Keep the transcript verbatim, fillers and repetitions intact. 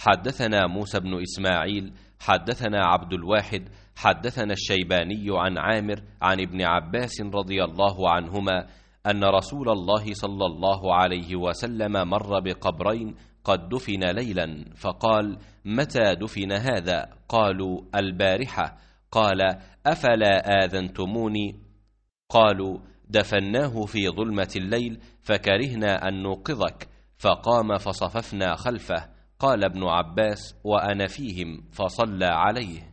حدثنا موسى بن إسماعيل حدثنا عبد الواحد حدثنا الشيباني عن عامر عن ابن عباس رضي الله عنهما أن رسول الله صلى الله عليه وسلم مر بقبرين قد دفن ليلا، فقال: متى دفن هذا؟ قالوا: البارحة. قال: أفلا آذنتموني؟ قالوا: دفناه في ظلمة الليل فكرهنا أن نوقظك، فقام فصففنا خلفه. قال ابن عباس: وأنا فيهم، فصلى عليه.